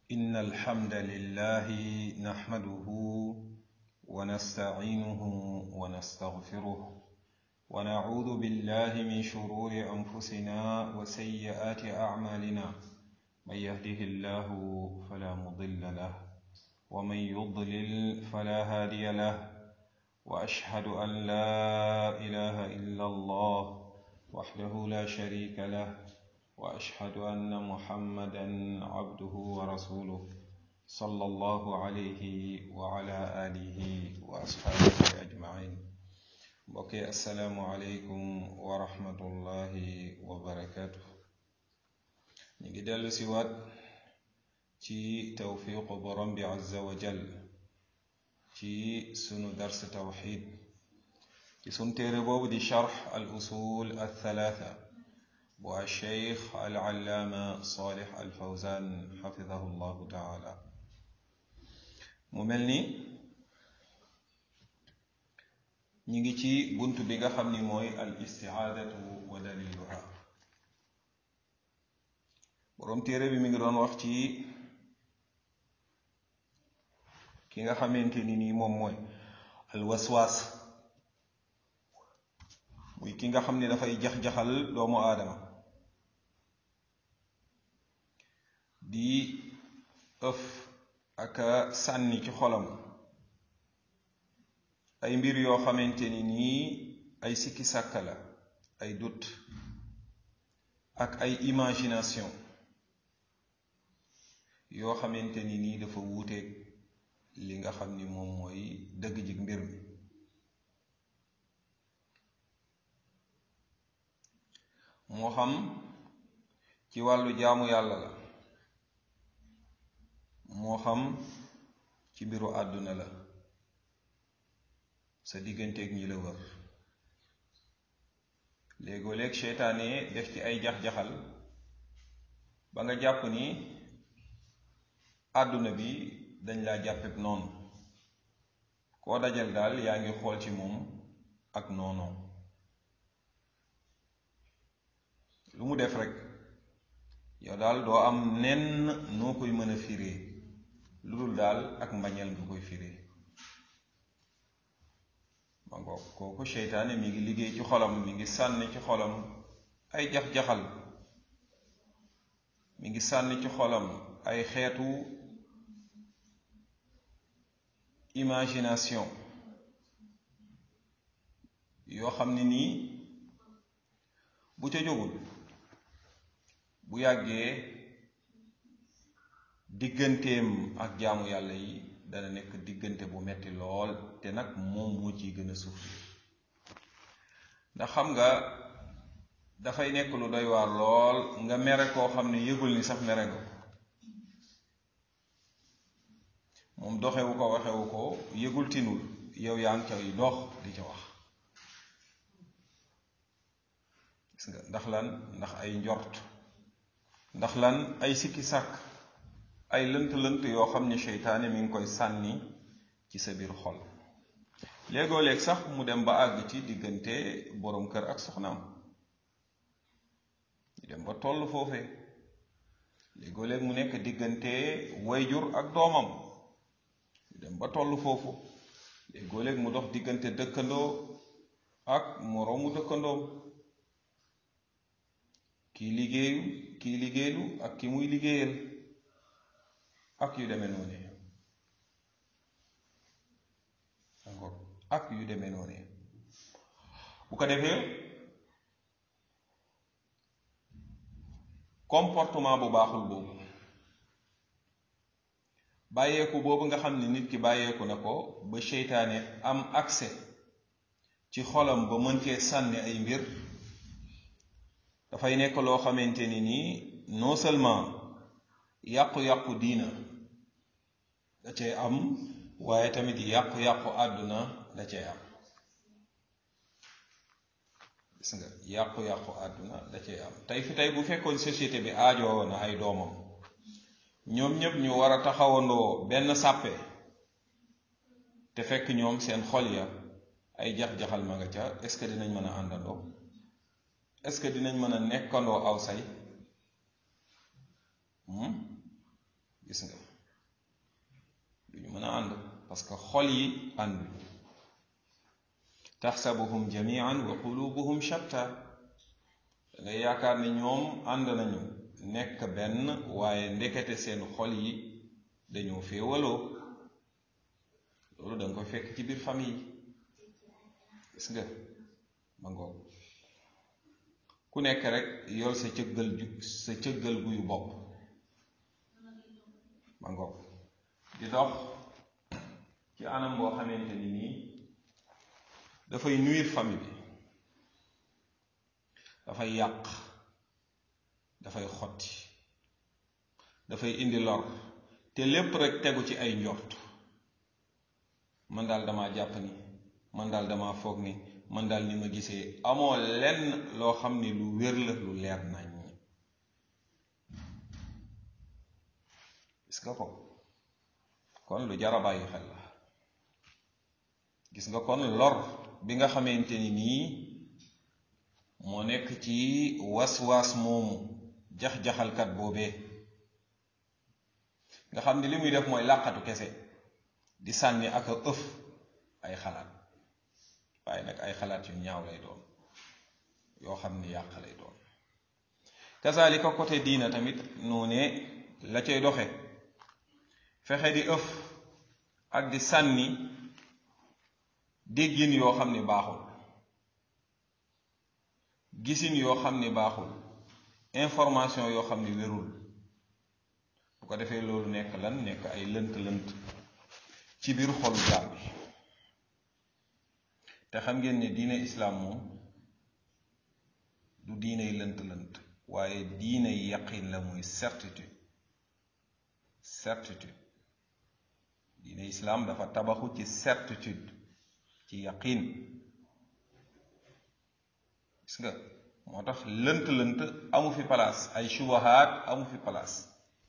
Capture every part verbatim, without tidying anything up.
إن الحمد لله نحمده ونستعينه ونستغفره ونعوذ بالله من شرور أنفسنا وسيئات أعمالنا من يهده الله فلا مضل له ومن يضلل فلا هادي له وأشهد أن لا إله إلا الله وحده لا شريك له وأشهد أن محمدا عبده ورسوله صلى الله عليه وعلى آله وأصحابه أجمعين. بقي السلام عليكم ورحمة الله وبركاته. نجدل سوات تي توفيق برم عز وجل تي سنو درس توحيد تي سنتير بوب دي شرح الأصول الثلاثة والشيخ العلامة صالح الفوزان حفظه الله تعالى. مملني نيجي تي بنت بيغا خامني موي الاستعاذة ودليلها. بروم تيري بي ميغي دون واخ تي كيغا خامتيني ني موم موي الوسواس موي كيغا خامني دا فاي جخ جخال دومو ادم di ëf aka sànni ci xolam ay mbir yoo xamante ni nii ay sikki sàkka la ay doute ak ay imagination yoo xamante ni nii dafa wuuteeg li nga xam ni moom mooy dëgg jig mbir mi. moo xam ci wàllu jaamu yàlla la moo xam ci mbiru àdduna la sa digganteeg ñi la wër léegoo léeg seytaane def ci ay jax-jaxal ba nga jàpp ni àdduna bi dañ laa jàppeb noonu koo dajal daal yaa ngi xool ci moom ak noonoo lu mu def rekk yow daal doo am nenn noo koy mën a firee lu dul daal ak mbañeel nga koy firee ma ngoog kooku seytaane mi ngi liggéey ci xolam mi ngi sànni ci xolam ay jax-jaxal mi ngi sànni ci xolam ay xeetu imagination yoo xam ne nii bu ca jógul bu yàggee digganteem ak jaamu yàlla yi dana nekk diggante bu metti lool te nag moom moo ciy gën a souffrir ndax xam nga dafay nekk lu doy waar lool nga mere koo xam ne yëgul ni sax mere nga ko moom doxewu ko waxewu ko yëgul tinul yow yaa ngi koy dox di ca wax gis nga ndax lan ndax ay njort ndax lan ay sikki sàkk ay lënt-lënt yoo xam ne seytaane mi ngi koy sànni ci sa biir xol léegoo léeg sax mu dem ba àgg ci diggante boroom kër ak soxnaam ñu dem ba toll foofee léegoo léeg mu nekk diggante wayjur ak doomam ñu dem ba toll foofu léegoo léeg mu dox diggante dëkkandoo ak moroomu dëkkandoom kii liggéeyu kii liggéeylu ak ki muy liggéeyal ak yu demee noonu ak yu demee noonu bu ko defee comportement bu baaxul boobu bàyyeeku boobu nga xam ne nit ki bàyyeeku na ko ba seytaane am accès ci xolam ba mën cee sànni ay mbir dafay nekk loo xamante ni nii non seulement yàqu-yàqu diina da cee am waaye tamit yàqu-yàqu àdduna da cee am gis nga yàqu-yàqu àdduna da cee am tey fi tey bu fekkoon société bi aajoo na ay doomam ñoom ñépp ñu war a taxawandoo benn sàppe te fekk ñoom seen xol ya ay jax-jaxal ma nga ca est-ce que dinañ mën a àndandoo est-ce que dinañ mën a nekkandoo aw say gis nga duñu mën a ànd parce que xol yi ànd taxsabuhum jamian wa qulubuhum shatta da ngay yaakaar ni ñoom ànd nañu nekk benn waaye ndekete seen xol yi dañoo féewaloo loolu da nga koy fekk ci biir famille gis nga ma ngoog ku nekk rek yor sa cëggal ju sa cëggal guyu bopp ma ngoog di dox ci anam boo xamante ni nii dafay nuire famille bi dafay yàq dafay xotti dafay indi lor te lépp rek tegu ci ay njort man daal dama jàpp ni man daal dama foog ni man daal ni ma gisee amoo lenn loo xam ni lu wér la lu leer nañ gis nga ko kon lu jar a bàyyi xel la gis nga kon lor bi nga xamante ni nii moo nekk ci was-was moomu jax-jaxalkat boobee nga xam ni li muy def mooy làqatu kese di sànni ak a ëf ay xalaat waaye nag ay xalaat yu ñaaw lay doon yoo xam ni yàq lay doon kazalika côté diina tamit noone la cay doxe fexe di ëf ak di sànni déggin yoo xam ni baaxul gisin yoo xam ni baaxul information yoo xam ni wérul bu ko defee loolu nekk lan nekk ay lënt-lënt ci biir xolu jaam bi te xam ngeen ne diine islaam moom du diiney lënt-lënt waaye diiney yaqin la muy certitude certitude diine islaam dafa tabaxu ci certitude ci yaqin gis nga moo tax lënt-lënt amu fi place ay shubahaat amu fi place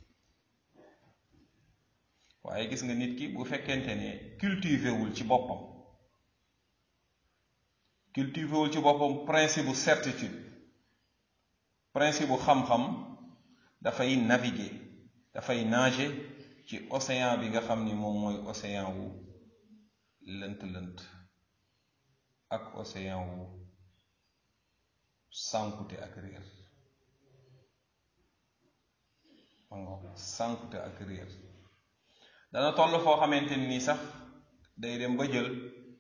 waaye gis nga nit ki bu fekkente ne cultivé wul ci boppam cultivé wul ci boppam principe bu certitude principe bu xam-xam dafay naviguer dafay nager ci océan bi nga xam ni moom mooy océan wu lënt-lënt ak océan wu sànkute ak réer mango sànkute ak réer dana toll foo xamante ni sax day dem ba jël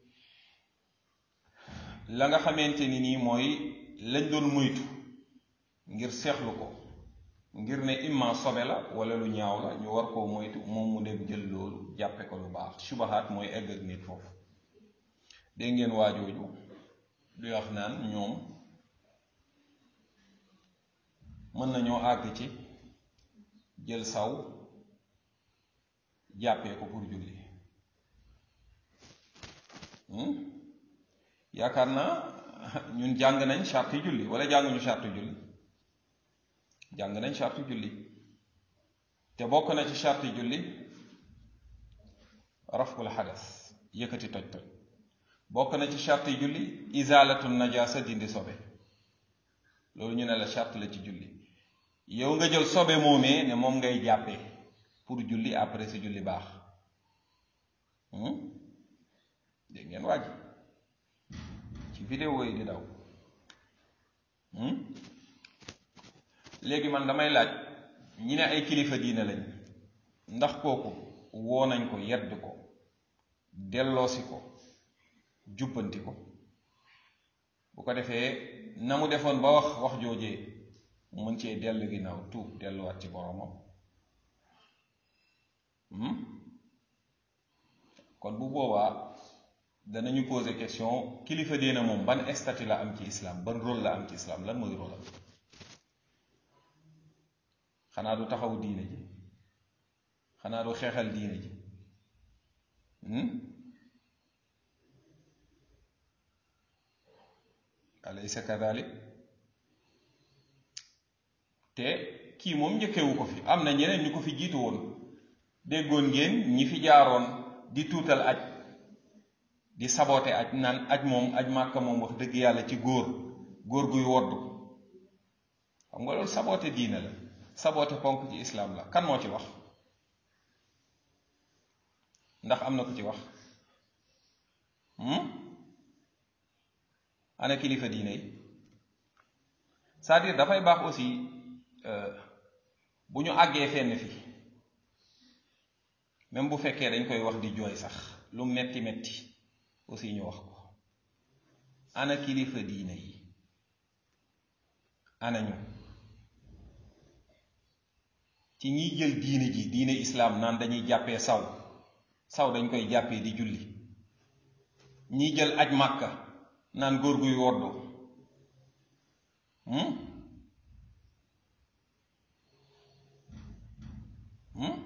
la nga xamante ni nii mooy lañ doon moytu ngir seexlu ko ngir ne imma sobe la wala lu ñaaw la ñu war koo moytu moom mu dem jël loolu jàppe ko lu baax subahaat mooy egg ak nit foofu dégg ngeen waajooju du wax naan ñoom mën nañoo àgg ci jël saw jàppee ko pour julli yaakaar naa ñun jàng nañ charte julli wala jànguñu charte julli jàng nañ charte julli te bokk na ci charte julli raful xadas yëkkati toj toj bokk na ci charte julli izalatu najasa dindi sobe loolu ñu ne la charte la ci julli yow nga jël sobe moomee ne moom ngay jàppee pour julli après si julli baax dégg ngeen waaj ci vidéo yi di daw léegi man damay laaj ñi ne ay kilifa diine lañ ndax kooku woo nañ ko yedd ko delloosi ko jubbanti ko bu ko defee na mu defoon ba wax wax joojee mu mën cee dellu ginnaaw tuub delluwaat ci boromam kon bu boobaa danañu poser question kilifa diine moom ban statut la am ci islam ban rôle la am ci islam lan mooy rôle am xanaa du taxaw diine ji xanaa du xeexal diine ji alaysa kadalik te kii moom njëkkewu ko fi am na ñeneen ñu ko fi jiitu woon déggoon ngeen ñi fi jaaroon di tuutal aj di saboote aj naan aj moom aj màkka moom wax dëgg yàlla ci góor góor guy wodd xam nga loolu saboote diine la saboote ponk ci islaam la kan moo ci wax ndax am na ku ci wax ana kilifa diine yi c'est-à-dire dafay baax aussi bu ñu àggee fenn fi même bu fekkee dañ koy wax di jooy sax lu metti metti aussi ñu wax ko ana kilifa diine yi ana ñu ci ñiy jël diine ji diine islaam naan dañuy jàppee saw saw dañ koy jàppee di julli ñiy jël aj màkka naan góor guy woddu hmm? hmm?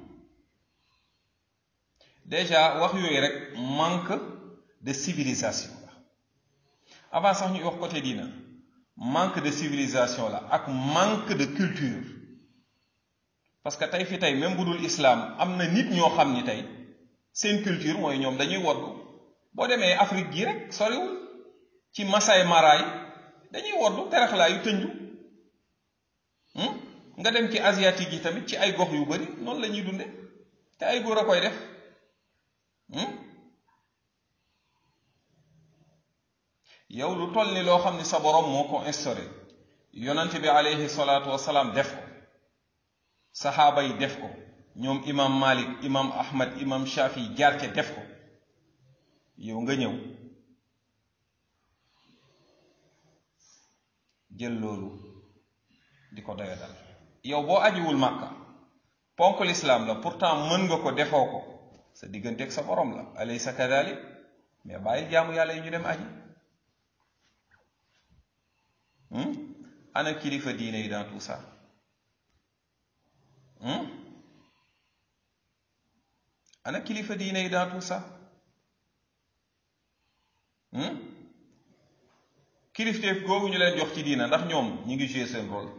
déjà wax yooyu rek manque de civilisation la avant sax ñuy wax côté diina manque de civilisation la ak manque de culture parce que tey fi tey même bu dul islam am na nit ñoo xam ni tey seen culture mooy ñoom dañuy woddu boo demee Afrique gi rek soriwul ci Masai Mara yi dañuy woddu teraxlaa yu tënju nga dem ci asiatique yi tamit ci ay gox yu bari noonu la ñuy dunde te ay góor a koy def yow lu toll ni loo xam ni sa borom moo ko instauré yonante bi alayhi salaatu wasalaam def ko saxaaba yi def ko ñoom imam Malik imam Ahmad imam Shafi jaar ca def ko yow nga ñëw jël loolu di ko doyadal yow boo ajiwul Màkka ponk lislaam la pourtant mën nga ko defoo ko sa digganteeg sa borom la alaysa kadalik mais bàyyil jaamu yàlla yi ñu dem aji ana kilifa diine yi dans tout ça ana kilifa diine yi dans tout ça kilifteef googu ñu leen jox ci diina ndax ñoom ñi ngi jouer seen rôle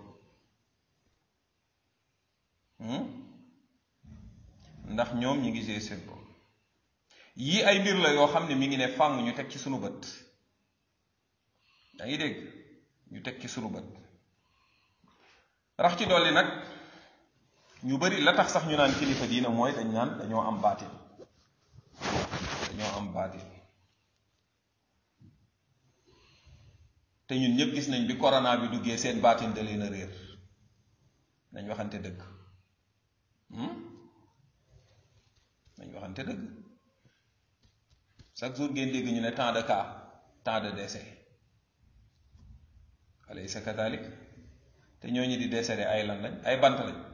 ndax ñoom ñi ngi jouer seen rôle yii ay mbir la yoo xam ne mi ngi ne fàng ñu teg ci sunu bët yaa ngi dégg ñu teg ci sunu bët rax ci dolli nag ñu bari la tax sax ñu naan kilifa diina mooy dañ naan dañoo am baatin dañoo am baatin te ñun ñëpp gis nañ bi corona bi duggee seen baatin da leen a réer nañ waxante dëgg nañ waxante dëgg chaque jour ngeen dégg ñu ne tant de cas tant de décès alaysa kadalik te ñooñu di décédé ay lan lañ ay bant lañ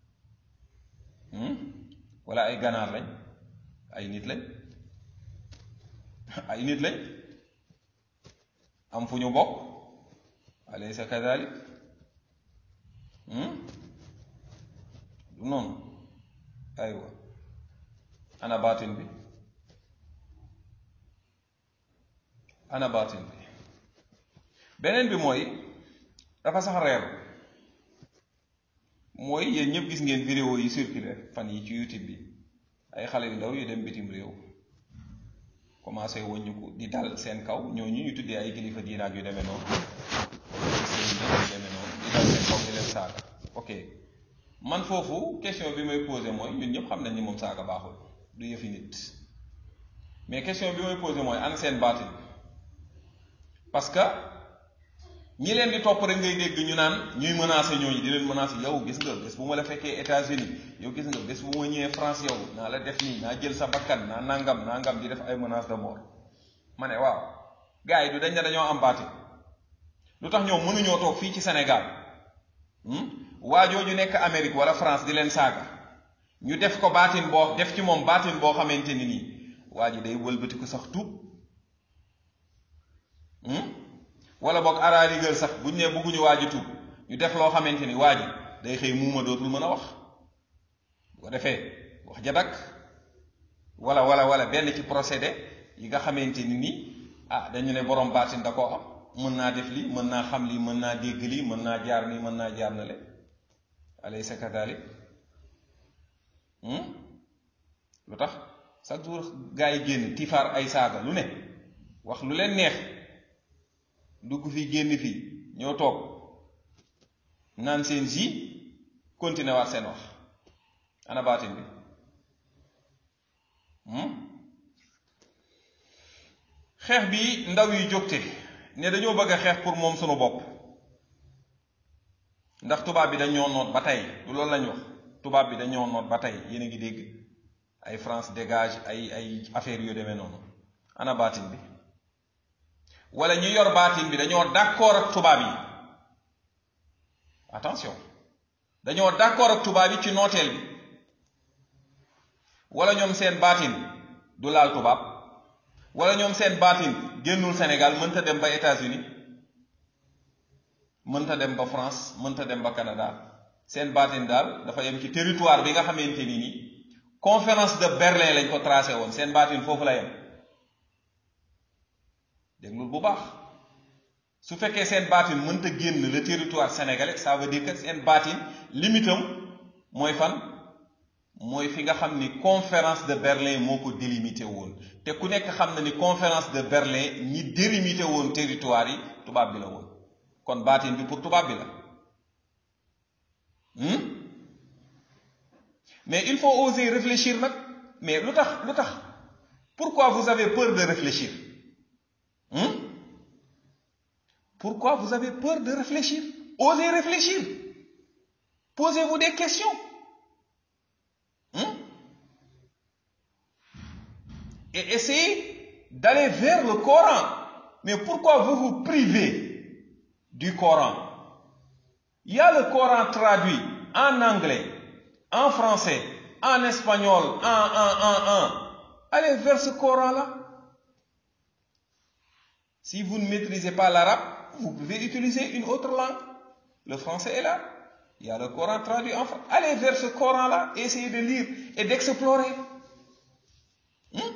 wala ay ganaar lañ ay nit lañ ay nit lañ am fu ñu bokk alaysa kadalik du noonu aywa ana baatin bi ana baatin bi beneen bi mooy dafa sax reer mooy yéen ñëpp gis ngeen vidéo yi circulé fan yi ci YouTube bi ay xale yu ndaw yu dem bitim réew commencé wëññuku di dal seen kaw ñooñu ñu tuddee ay kilifa diina ak yu demee noonu yu demee noonu di dal seen kaw di leen saaga ok man foofu question bi may posé mooy ñun ñëpp xam nañ ni moom saaga baaxul du yëfi nit mais question bi may posé mooy ana seen baatin parce que ñi leen di topp rek ngay dégg ñu naan ñuy menacer ñooñu di leen menacer yow gis nga bés bu ma la fekkee États-Unis yow gis nga bés bu ma ñëwee France yow naa la def nii naa jël sa bakkan naa nangam nangam di def ay menaces de mort ma ne waaw gars yi du dañ ne dañoo am baatin lu tax ñoom mënuñoo toog fii ci Sénégal waa jooju nekk Amérique wala France di leen saaga ñu def ko baatin boo def ci moom baatin boo xamante ni nii waa ji day wëlbatiku sax tuub wala boog ara rigueur sax buñ ne bëgguñu waa ji tuub ñu def loo xamante ni waa ji day xëy muuma dootul mën a wax bu ko defee wax ja dakk wala wala wala benn ci procédé yi nga xamante ni nii ah dañu ne borom baatin da koo am mën naa def lii mën naa xam lii mën naa dégg lii mën naa jaar nii mën naa jaar na le alaysa kadalik lu tax chaque jour gaa yi génn tifaar ay saaga lu ne wax lu leen neex dugg fii génn fii ñoo toog naan seen ji continuer waat seen wax ana baatin bi xeex bi ndaw yi jógte ne dañoo bëgg a xeex pour moom sunu bopp ndax tubaab bi dañoo noot ba tey du loolu lañ wax tubaab bi dañoo noot ba tey yéen a ngi dégg ay France dégage ay ay affaires yu demee noonu ana baatin bi wala ñu yor baatin bi dañoo d'accord ak tubaab yi attention dañoo d'accord ak tubaab yi ci nooteel bi wala ñoom seen baatin du laal tubaab wala ñoom seen baatin génnul Sénégal mënta dem ba États-Unis mënta dem ba France mënta dem ba Canada seen baatin daal dafa yem ci territoire bi nga xamante ni nii conférence de Berlin lañ ko tracé woon seen baatin foofu la yem déglul bu baax su fekkee seen baatin mënta génn le territoire sénégalais ça veut dire que seen baatin limitam mooy fan mooy fi nga xam ni conférence de Berlin moo ko délimité woon te ku nekk xam na ni conférence de Berlin ñi délimité woon territoire yi tubaab bi la woon kon baatin bi pour tubaab bi la hmm? mais il faut oser réfléchir nag mais lu tax lu tax pourquoi vous avez peur de réfléchir hmm? Pourquoi vous avez peur de réfléchir? Osez réfléchir. Posez-vous des questions. Hein? Et essayez d'aller vers le Coran. Mais pourquoi vous vous privez du Coran? Il y a le Coran traduit en anglais, en français, en espagnol, en, en, en, en. Allez vers ce Coran-là. Si vous ne maîtrisez pas l'arabe, vous pouvez utiliser une autre langue. Le français est là. Il y a le Coran traduit en français. Allez vers ce Coran-là, essayez de lire et d'explorer. Hmm?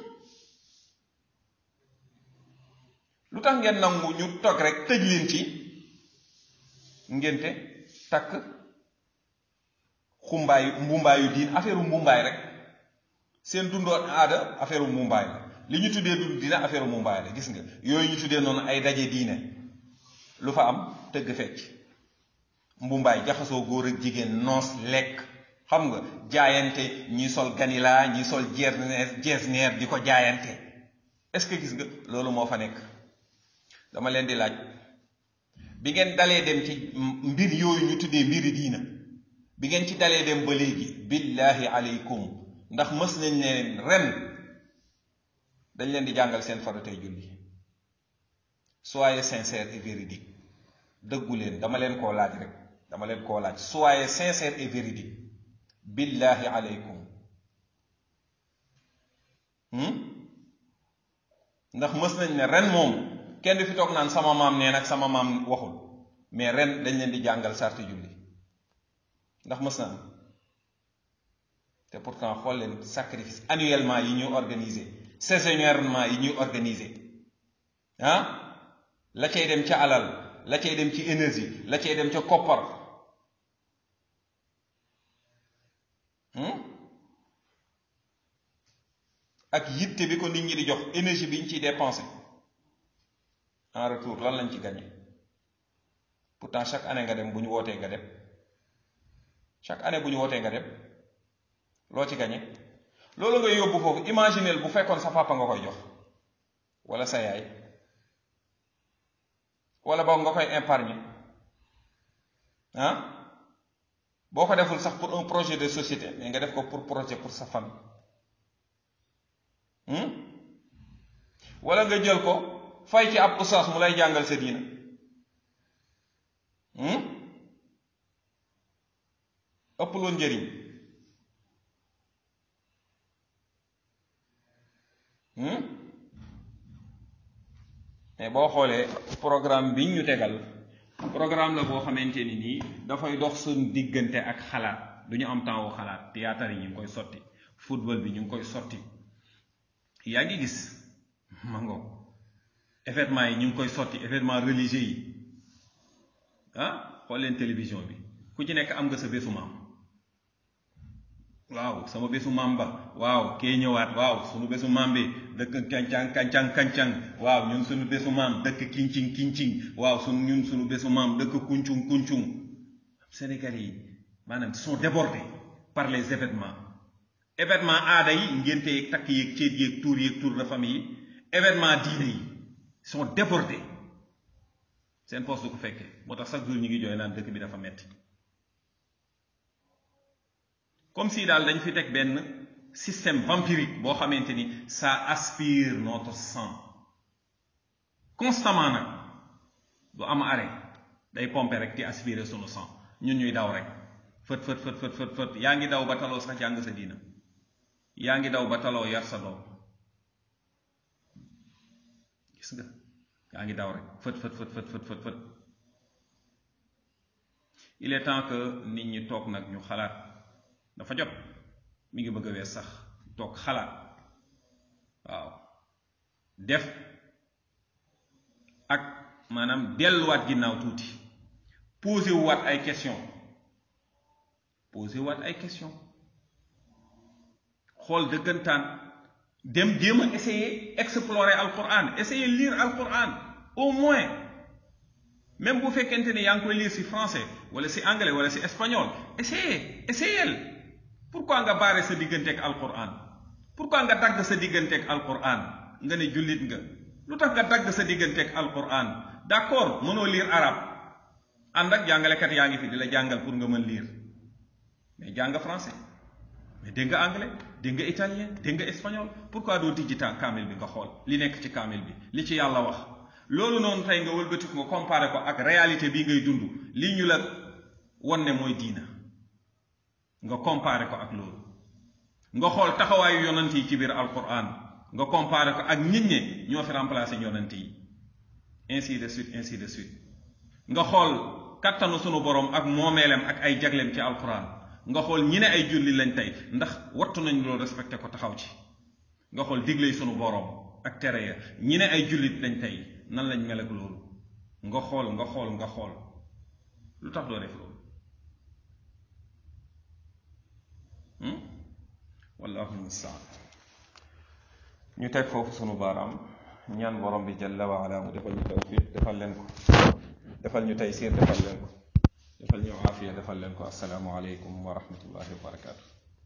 lu tax ngeen nangu ñu toog rek tëj leen ci ngénte takk xumbaayu mbumbaayu diin affaire mbumbaay rek seen dundoon aada affaire mbumbaay la li ñu tuddee dund diine affaire mbumbaay la gis nga yooyu ñu tuddee noonu ay daje diine lu fa am tëgg fecc mbumbaay jaxasoo góor ak jigéen noos lekk xam nga jaayante ñi sol ganila ñi sol jeesneer di ko jaayante est-ce que gis nga loolu moo fa nekk dama leen di laaj bi ngeen dalee dem ci mbir yooyu ñu tuddee mbiri diina bi ngeen ci dalee dem ba léegi billahi aleykum ndax mës nañ leen ren dañ leen di jàngal seen faratay julli soyez sincère et véridique dëggu leen dama leen koo laaj rek dama leen koo laaj soyez sincère et véridique billahi aleykum ndax mës nañ ne ren moom kenn du fi toog naan sama maam nee nag sama maam waxul mais ren dañ leen di jàngal sarti julli ndax mës na am te pourtant xool leen sacrifice annuellement yi ñuy organiser saisonnièrement yi ñuy organiser ah la cay dem ca alal la cay dem ci énergie la cay dem ca koppar ak yitte bi ko nit ñi di jox énergie bi ñu ciy dépensé en retour lan lañ ci gagné pourtant chaque année nga dem bu ñu wootee nga dem chaque année bu ñu wootee nga dem loo ci gagné loolu ngay yóbbu foofu imagineel bu fekkoon sa papa nga koy jox wala sa yaay wala boog nga koy épargner ah boo ko deful sax pour un projet de société mais nga def ko pour projet pour sa famille wala nga jël ko fay ci ab oustaz mu lay jàngal sa diina ëpp loon njëriñ mais boo xoolee programme bi ñu tegal programme la boo xamante ni nii dafay dox suñ diggante ak xalaat du ñu am temps wu xalaat théâtre yi ñu ngi koy sotti football bi ñu ngi koy sotti yaa ngi gis mango événement yi ñu ngi koy sotti événement religieux yi ah xool leen télévision bi ku ci nekk am nga sa bésu maam waaw sama bésu maam ba waaw kee ñëwaat waaw sunu bésu maam bi dëkk kancang kancang kancang waaw ñun sunu bésu maam dëkk kincing kincing waaw sunu ñun sunu bésu maam dëkk kuncung kuncung Sénégalais yi maanaam sont débordés par les événements événement aada yi ngénte yeeg takk yeeg céet yeeg tuur yeeg tour de famille yi événement diine yi ils sont débordés seen poste du ko fekkee moo tax chaque jour ñu ngi jooy naan dëkk bi dafa metti comme si daal dañ fi teg benn système vampirique boo xamante ni ça aspire notre sang constamment nag du am arrêt day pomper rek di aspirer sunu sang ñun ñuy daw rek fët fët fët fët fët fët yaa ngi daw ba taloo sax jàng sa diina yaa ngi daw ba taloo yar sa doom gis nga yaa ngi daw rek fët fët fët fët fët fët il est temps que nit ñi toog nag ñu xalaat dafa jot mi ngi bëgg a wees sax toog xalaat waaw def ak maanaam delluwaat ginnaaw tuuti posé wu waat ay question posé wu waat ay question xool dëggantaan dem jéem a essayer explorer Alquran essayer lire Alquran au moins même bu fekkente ne yaa ngi koy lire ci français wala ci anglais wala ci espagnol essayer essayel pourquoi nga baare sa digganteeg Alquran pourquoi nga dagg sa digganteeg Alquran nga ne jullit nga lu tax nga dagg sa digganteeg Alquran d'accord mënoo lire arabe ànd ak jàngalekat yaa ngi fi di la jàngal pour nga mën lire mais jàng français mais dégg nga anglais dégg nga italien dégg nga espagnol pourquoi doo tijji temps kaamil bi nga xool li nekk ci kaamil bi li ci yàlla wax loolu noonu tey nga wëlbatiku nga comparé ko ak réalité bii ngay dund lii ñu la won ne mooy diina nga comparé ko ak loolu nga xool taxawaayu yonant yi ci biir Alquran nga comparé ko ak nit ñi ñoo fi remplacé yonant yi ainsi de suite ainsi de suite nga xool kattanu sunu borom ak moomeelem ak ay jagleem ci Alquran nga xool ñi ne ay julli lañ tey ndax wattu nañ loolu respecté ko taxaw ci nga xool digley sunu borom ak tere ya ñi ne ay jullit lañ tey nan lañ mel ak loolu nga xool nga xool nga xool lu tax doo def loolu wallahu musta'an ñu teg foofu sunu baaraam ñaan borom bi jalla wa ala mu defal ñu tawfiq defal leen ko defal ñu taysir defal leen ko defal ñu aafiya defal leen ko assalaamu aleykum wa rahmatullahi wa barakatuh